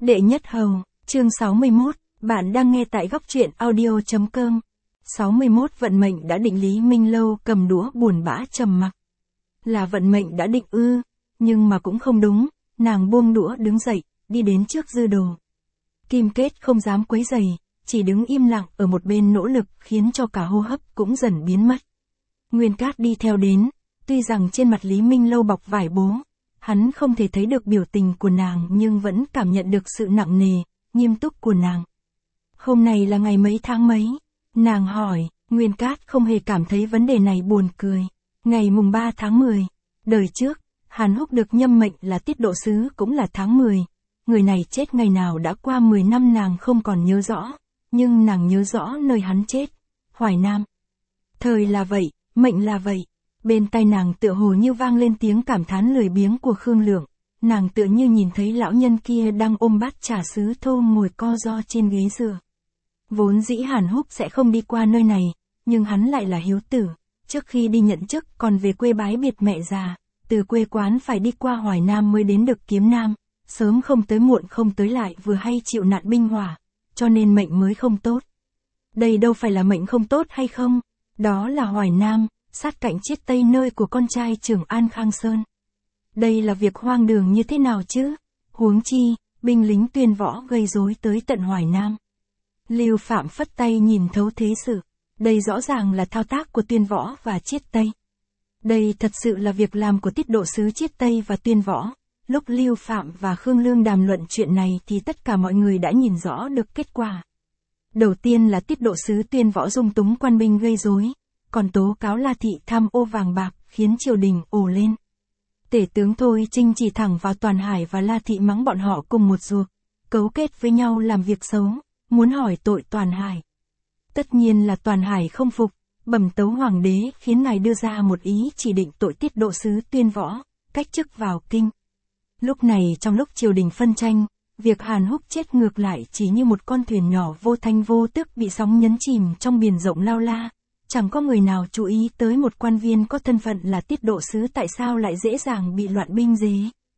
Đệ nhất hầu, chương 61, bạn đang nghe tại góc truyện audio.com. 61 vận mệnh đã định. Lý Minh Lâu cầm đũa buồn bã trầm mặc. Là vận mệnh đã định ư, nhưng mà cũng không đúng, nàng buông đũa đứng dậy, đi đến trước dư đồ. Kim Kết không dám quấy rầy, chỉ đứng im lặng ở một bên nỗ lực khiến cho cả hô hấp cũng dần biến mất. Nguyên Cát đi theo đến, tuy rằng trên mặt Lý Minh Lâu bọc vải bố, hắn không thể thấy được biểu tình của nàng nhưng vẫn cảm nhận được sự nặng nề, nghiêm túc của nàng. Hôm nay là ngày mấy tháng mấy? Nàng hỏi. Nguyên Cát không hề cảm thấy vấn đề này buồn cười. Ngày mùng 3 tháng 10. Đời trước, Hàn Húc được nhâm mệnh là tiết độ sứ cũng là tháng 10. Người này chết ngày nào đã qua 10 năm nàng không còn nhớ rõ, nhưng nàng nhớ rõ nơi hắn chết. Hoài Nam. Thời là vậy, mệnh là vậy. Bên tai nàng tựa hồ như vang lên tiếng cảm thán lười biếng của Khương Lượng. Nàng tựa như nhìn thấy lão nhân kia đang ôm bát trà sứ thô ngồi co ro trên ghế dựa. Vốn dĩ Hàn Húc sẽ không đi qua nơi này, nhưng hắn lại là hiếu tử. Trước khi đi nhận chức còn về quê bái biệt mẹ già, từ quê quán phải đi qua Hoài Nam mới đến được Kiếm Nam. Sớm không tới muộn không tới lại, vừa hay chịu nạn binh hỏa, cho nên mệnh mới không tốt. Đây đâu phải là mệnh không tốt hay không, đó là Hoài Nam, sát cạnh Chiết Tây nơi của con trai trưởng An Khang Sơn. Đây là việc hoang đường như thế nào chứ? Huống chi, binh lính Tuyên Võ gây rối tới tận Hoài Nam. Lưu Phạm phất tay nhìn thấu thế sự. Đây rõ ràng là thao tác của Tuyên Võ và Chiết Tây. Đây thật sự là việc làm của tiết độ sứ Chiết Tây và Tuyên Võ. Lúc Lưu Phạm và Khương Lương đàm luận chuyện này thì tất cả mọi người đã nhìn rõ được kết quả. Đầu tiên là tiết độ sứ Tuyên Võ dung túng quan binh gây rối, còn tố cáo La Thị tham ô vàng bạc, khiến triều đình ồ lên. Tể tướng Thôi Trinh chỉ thẳng vào Toàn Hải và La Thị mắng bọn họ cùng một ruột, cấu kết với nhau làm việc xấu, muốn hỏi tội Toàn Hải. Tất nhiên là Toàn Hải không phục, bẩm tấu hoàng đế khiến ngài đưa ra một ý chỉ định tội tiết độ sứ Tuyên Võ, cách chức vào kinh. Lúc này trong lúc triều đình phân tranh, việc Hàn Húc chết ngược lại chỉ như một con thuyền nhỏ vô thanh vô tức bị sóng nhấn chìm trong biển rộng lao la. Chẳng có người nào chú ý tới một quan viên có thân phận là tiết độ sứ tại sao lại dễ dàng bị loạn binh dế.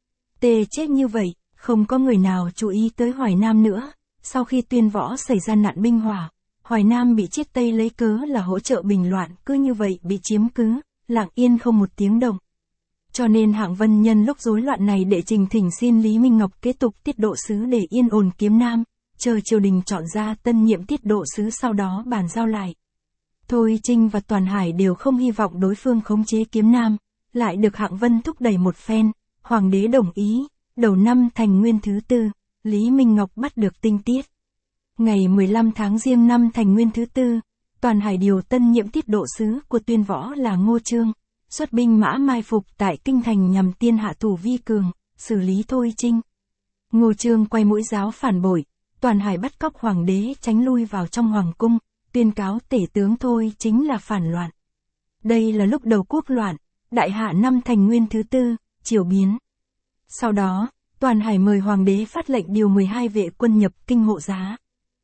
Tề chết như vậy, không có người nào chú ý tới Hoài Nam nữa. Sau khi Tuyên Võ xảy ra nạn binh hỏa, Hoài Nam bị Chiết Tây lấy cớ là hỗ trợ bình loạn, cứ như vậy bị chiếm cứ, lặng yên không một tiếng động. Cho nên Hạng Vân nhân lúc rối loạn này đệ trình thỉnh xin Lý Minh Ngọc kế tục tiết độ sứ để yên ổn Kiếm Nam, chờ triều đình chọn ra tân nhiệm tiết độ sứ sau đó bàn giao lại. Thôi Trinh và Toàn Hải đều không hy vọng đối phương khống chế Kiếm Nam, lại được Hạng Vân thúc đẩy một phen, hoàng đế đồng ý. Đầu năm Thành Nguyên thứ 4, Lý Minh Ngọc bắt được tinh tiết. Ngày 15 tháng Giêng năm Thành Nguyên thứ 4, Toàn Hải điều tân nhiệm tiết độ sứ của Tuyên Võ là Ngô Chương, xuất binh mã mai phục tại kinh thành nhằm tiên hạ thủ vi cường, xử lý Thôi Trinh. Ngô Chương quay mũi giáo phản bội, Toàn Hải bắt cóc hoàng đế tránh lui vào trong hoàng cung, tuyên cáo tể tướng Thôi chính là phản loạn. Đây là lúc đầu quốc loạn, đại hạ năm Thành Nguyên thứ 4, triều biến. Sau đó, Toàn Hải mời hoàng đế phát lệnh điều 12 vệ quân nhập kinh hộ giá.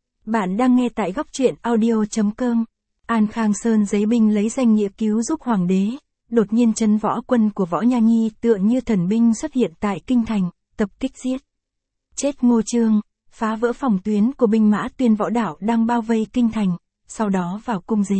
Bạn đang nghe tại góc truyện audio.com. An Khang Sơn giấy binh lấy danh nghĩa cứu giúp hoàng đế. Đột nhiên trấn võ quân của Võ Nha Nhi tựa như thần binh xuất hiện tại kinh thành, tập kích giết chết Ngô Chương, phá vỡ phòng tuyến của binh mã Tuyên Võ đảo đang bao vây kinh thành, sau đó vào cung dế.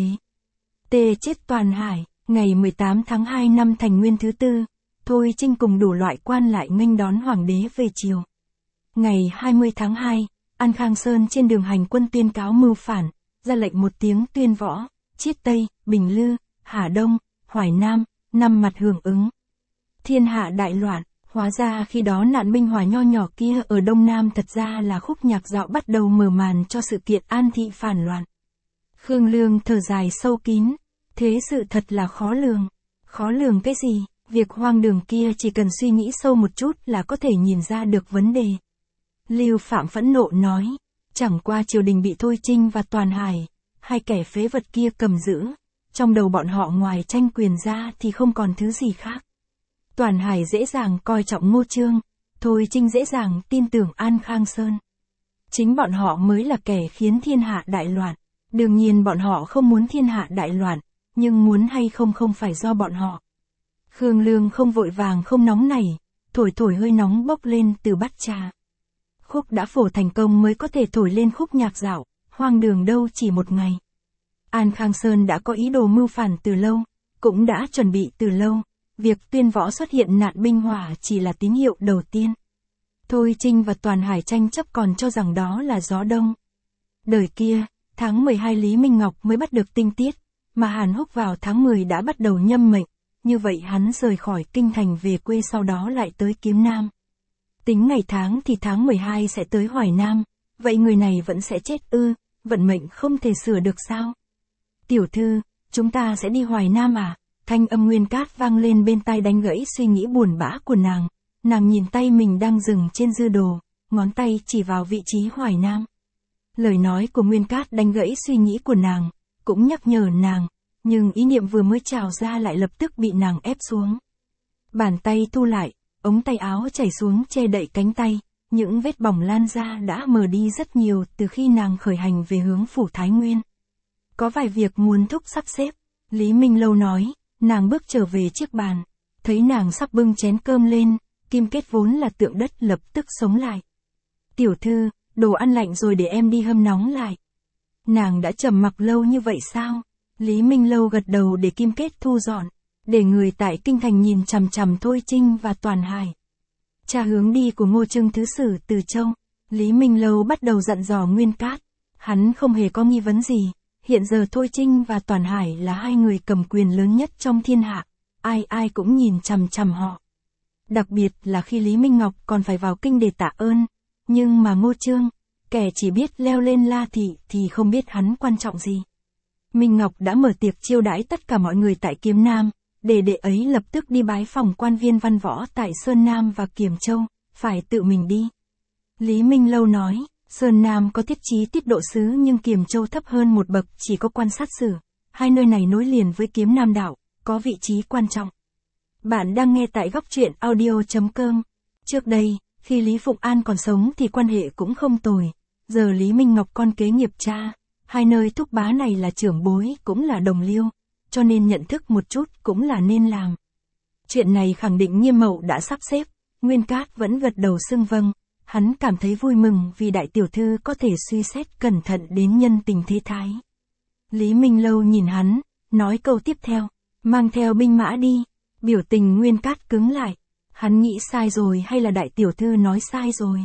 Tề chết Toàn Hải. Ngày 18 tháng 2 năm Thành Nguyên thứ 4, Thôi Trinh cùng đủ loại quan lại nghênh đón hoàng đế về triều. Ngày 20 tháng 2, An Khang Sơn trên đường hành quân tuyên cáo mưu phản, ra lệnh một tiếng Tuyên Võ, Chiết Tây, Bình Lư, Hà Đông, Hoài Nam, 5 mặt hưởng ứng. Thiên hạ đại loạn, hóa ra khi đó nạn binh hỏa nho nhỏ kia ở Đông Nam thật ra là khúc nhạc dạo bắt đầu mở màn cho sự kiện An Thị phản loạn. Khương Lương thở dài sâu kín, thế sự thật là khó lường. Khó lường cái gì, việc hoang đường kia chỉ cần suy nghĩ sâu một chút là có thể nhìn ra được vấn đề. Lưu Phạm phẫn nộ nói, chẳng qua triều đình bị Thôi Trinh và Toàn Hải, hai kẻ phế vật kia cầm giữ. Trong đầu bọn họ ngoài tranh quyền ra thì không còn thứ gì khác. Toàn Hải dễ dàng coi trọng Ngô Chương, Thôi Trinh dễ dàng tin tưởng An Khang Sơn. Chính bọn họ mới là kẻ khiến thiên hạ đại loạn. Đương nhiên bọn họ không muốn thiên hạ đại loạn, nhưng muốn hay không không phải do bọn họ. Khương Lương không vội vàng không nóng nảy, thổi hơi nóng bốc lên từ bát trà. Khúc đã phổ thành công mới có thể thổi lên khúc nhạc dạo, hoang đường đâu chỉ một ngày. An Khang Sơn đã có ý đồ mưu phản từ lâu, cũng đã chuẩn bị từ lâu, việc Tuyên Võ xuất hiện nạn binh hỏa chỉ là tín hiệu đầu tiên. Thôi Trinh và Toàn Hải tranh chấp còn cho rằng đó là gió đông. Đời kia, tháng 12 Lý Minh Ngọc mới bắt được tinh tiết, mà Hàn Húc vào tháng 10 đã bắt đầu nhâm mệnh, như vậy hắn rời khỏi kinh thành về quê sau đó lại tới Kiếm Nam. Tính ngày tháng thì tháng 12 sẽ tới Hoài Nam, vậy người này vẫn sẽ chết ư, vận mệnh không thể sửa được sao? Tiểu thư, chúng ta sẽ đi Hoài Nam à? Thanh âm Nguyên Cát vang lên bên tai đánh gãy suy nghĩ buồn bã của nàng. Nàng nhìn tay mình đang dừng trên dư đồ, ngón tay chỉ vào vị trí Hoài Nam. Lời nói của Nguyên Cát đánh gãy suy nghĩ của nàng, cũng nhắc nhở nàng, nhưng ý niệm vừa mới trào ra lại lập tức bị nàng ép xuống. Bàn tay thu lại, ống tay áo chảy xuống che đậy cánh tay, những vết bỏng lan ra đã mờ đi rất nhiều từ khi nàng khởi hành về hướng phủ Thái Nguyên. Có vài việc muốn thúc sắp xếp, Lý Minh Lâu nói, nàng bước trở về chiếc bàn, thấy nàng sắp bưng chén cơm lên, Kim Kết vốn là tượng đất lập tức sống lại. Tiểu thư, đồ ăn lạnh rồi để em đi hâm nóng lại. Nàng đã trầm mặc lâu như vậy sao? Lý Minh Lâu gật đầu để Kim Kết thu dọn, để người tại kinh thành nhìn chằm chằm Thôi Trinh và Toàn Hải. Tra hướng đi của Ngô Trưng thứ sử Từ Châu, Lý Minh Lâu bắt đầu dặn dò Nguyên Cát, hắn không hề có nghi vấn gì, hiện giờ Thôi Trinh và Toàn Hải là hai người cầm quyền lớn nhất trong thiên hạ, ai ai cũng nhìn chằm chằm họ. Đặc biệt là khi Lý Minh Ngọc còn phải vào kinh để tạ ơn, nhưng mà Ngô Trương, kẻ chỉ biết leo lên La Thị thì không biết hắn quan trọng gì. Minh Ngọc đã mở tiệc chiêu đãi tất cả mọi người tại Kiếm Nam, để đệ ấy lập tức đi bái phòng quan viên văn võ tại Sơn Nam và Kiểm Châu, phải tự mình đi. Lý Minh Lâu nói, Sơn Nam có tiết chí tiết độ sứ nhưng Kiểm Châu thấp hơn một bậc chỉ có quan sát sử, hai nơi này nối liền với Kiếm Nam đạo, có vị trí quan trọng. Bạn đang nghe tại góc truyện audio.com. Trước đây, khi Lý Phụng An còn sống thì quan hệ cũng không tồi, giờ Lý Minh Ngọc con kế nghiệp cha, hai nơi thúc bá này là trưởng bối cũng là đồng liêu, cho nên nhận thức một chút cũng là nên làm. Chuyện này khẳng định Nghiêm Mậu đã sắp xếp, Nguyên Cát vẫn gật đầu xưng vâng, hắn cảm thấy vui mừng vì đại tiểu thư có thể suy xét cẩn thận đến nhân tình thế thái. Lý Minh Lâu nhìn hắn, nói câu tiếp theo, mang theo binh mã đi, biểu tình Nguyên Cát cứng lại, hắn nghĩ sai rồi hay là đại tiểu thư nói sai rồi.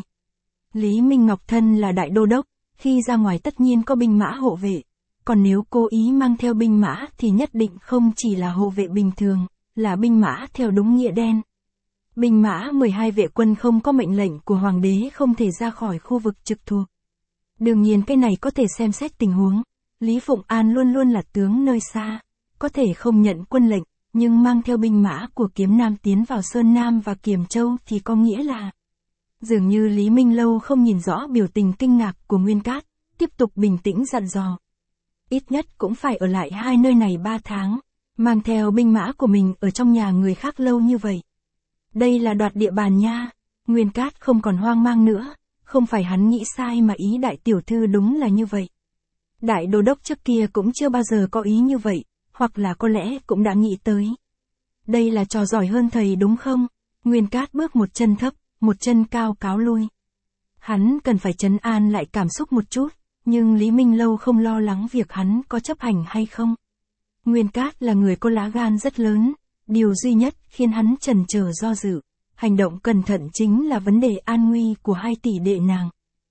Lý Minh Ngọc thân là đại đô đốc, khi ra ngoài tất nhiên có binh mã hộ vệ, còn nếu cố ý mang theo binh mã thì nhất định không chỉ là hộ vệ bình thường, là binh mã theo đúng nghĩa đen. Binh mã 12 vệ quân không có mệnh lệnh của hoàng đế không thể ra khỏi khu vực trực thuộc. Đương nhiên cái này có thể xem xét tình huống, Lý Phụng An luôn luôn là tướng nơi xa, có thể không nhận quân lệnh, nhưng mang theo binh mã của Kiếm Nam tiến vào Sơn Nam và Kiểm Châu thì có nghĩa là... Dường như Lý Minh Lâu không nhìn rõ biểu tình kinh ngạc của Nguyên Cát, tiếp tục bình tĩnh dặn dò. Ít nhất cũng phải ở lại hai nơi này 3 tháng, mang theo binh mã của mình ở trong nhà người khác lâu như vậy. Đây là đoạt địa bàn nha. Nguyên Cát không còn hoang mang nữa, không phải hắn nghĩ sai mà ý đại tiểu thư đúng là như vậy. Đại đô đốc trước kia cũng chưa bao giờ có ý như vậy, hoặc là có lẽ cũng đã nghĩ tới. Đây là trò giỏi hơn thầy đúng không? Nguyên Cát bước một chân thấp, một chân cao cáo lui. Hắn cần phải trấn an lại cảm xúc một chút, nhưng Lý Minh Lâu không lo lắng việc hắn có chấp hành hay không. Nguyên Cát là người có lá gan rất lớn, điều duy nhất khiến hắn chần chờ do dự, hành động cẩn thận chính là vấn đề an nguy của hai tỷ đệ nàng.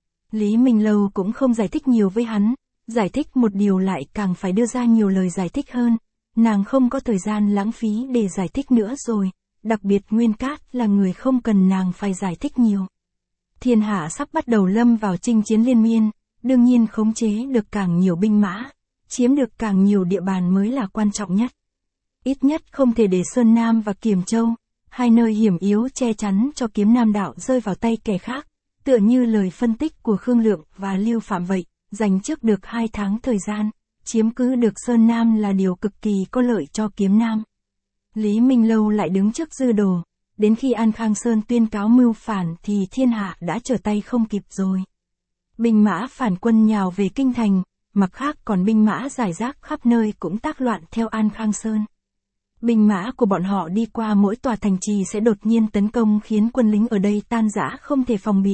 Lý Minh Lâu cũng không giải thích nhiều với hắn, giải thích một điều lại càng phải đưa ra nhiều lời giải thích hơn, nàng không có thời gian lãng phí để giải thích nữa rồi, đặc biệt Nguyên Cát là người không cần nàng phải giải thích nhiều. Thiên hạ sắp bắt đầu lâm vào chinh chiến liên miên, đương nhiên khống chế được càng nhiều binh mã, chiếm được càng nhiều địa bàn mới là quan trọng nhất. Ít nhất không thể để Sơn Nam và Kiểm Châu, hai nơi hiểm yếu che chắn cho Kiếm Nam đạo rơi vào tay kẻ khác, tựa như lời phân tích của Khương Lượng và Lưu Phạm vậy, dành trước được 2 tháng thời gian, chiếm cứ được Sơn Nam là điều cực kỳ có lợi cho Kiếm Nam. Lý Minh Lâu lại đứng trước dư đồ, đến khi An Khang Sơn tuyên cáo mưu phản thì thiên hạ đã trở tay không kịp rồi. Binh mã phản quân nhào về kinh thành, mặt khác còn binh mã rải rác khắp nơi cũng tác loạn theo An Khang Sơn. Binh mã của bọn họ đi qua mỗi tòa thành trì sẽ đột nhiên tấn công khiến quân lính ở đây tan rã không thể phòng bị.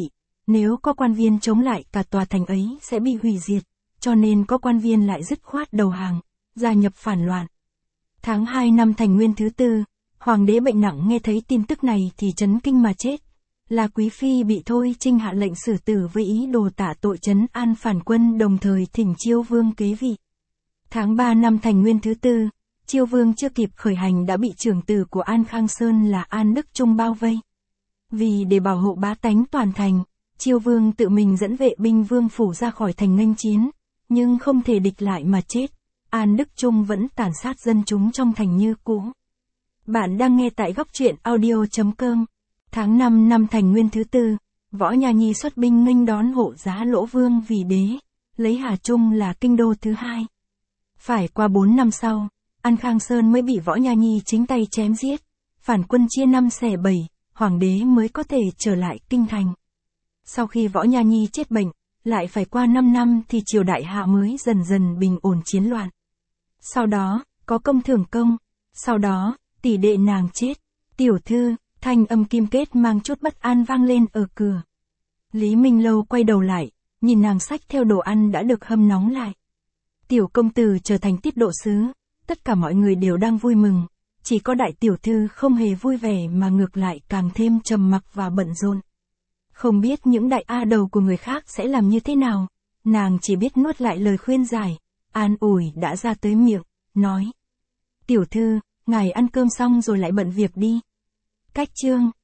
Nếu có quan viên chống lại cả tòa thành ấy sẽ bị hủy diệt, cho nên có quan viên lại dứt khoát đầu hàng, gia nhập phản loạn. Tháng 2 năm Thành Nguyên thứ tư, hoàng đế bệnh nặng nghe thấy tin tức này thì chấn kinh mà chết. Là Quý Phi bị Thôi Trinh hạ lệnh xử tử với ý đồ tạ tội trấn an phản quân, đồng thời thỉnh Chiêu Vương kế vị. Tháng 3 năm Thành Nguyên thứ tư, Chiêu Vương chưa kịp khởi hành đã bị trưởng tử của An Khang Sơn là An Đức Trung bao vây. Vì để bảo hộ bá tánh toàn thành, Chiêu Vương tự mình dẫn vệ binh vương phủ ra khỏi thành nghênh chiến, nhưng không thể địch lại mà chết. An Đức Trung vẫn tàn sát dân chúng trong thành như cũ. Bạn đang nghe tại góc truyện audio.com. Tháng 5 năm Thành Nguyên thứ tư, Võ Nha Nhi xuất binh nghênh đón hộ giá Lỗ Vương vì đế, lấy Hà Trung là kinh đô thứ hai. Phải qua 4 năm sau, An Khang Sơn mới bị Võ Nha Nhi chính tay chém giết, phản quân chia 5 xẻ 7, hoàng đế mới có thể trở lại kinh thành. Sau khi Võ Nha Nhi chết bệnh, lại phải qua 5 năm thì triều đại Hạ mới dần dần bình ổn chiến loạn. Sau đó, có Công Thưởng Công, sau đó, tỷ đệ nàng chết. Tiểu thư, thanh âm kim kết mang chút bất an vang lên ở cửa. Lý Minh Lâu quay đầu lại, nhìn nàng xách theo đồ ăn đã được hâm nóng lại. Tiểu công tử trở thành tiết độ sứ, tất cả mọi người đều đang vui mừng, chỉ có đại tiểu thư không hề vui vẻ mà ngược lại càng thêm trầm mặc và bận rộn. Không biết những đại a đầu của người khác sẽ làm như thế nào, nàng chỉ biết nuốt lại lời khuyên giải, an ủi đã ra tới miệng, nói. Tiểu thư, ngài ăn cơm xong rồi lại bận việc đi. Cách chương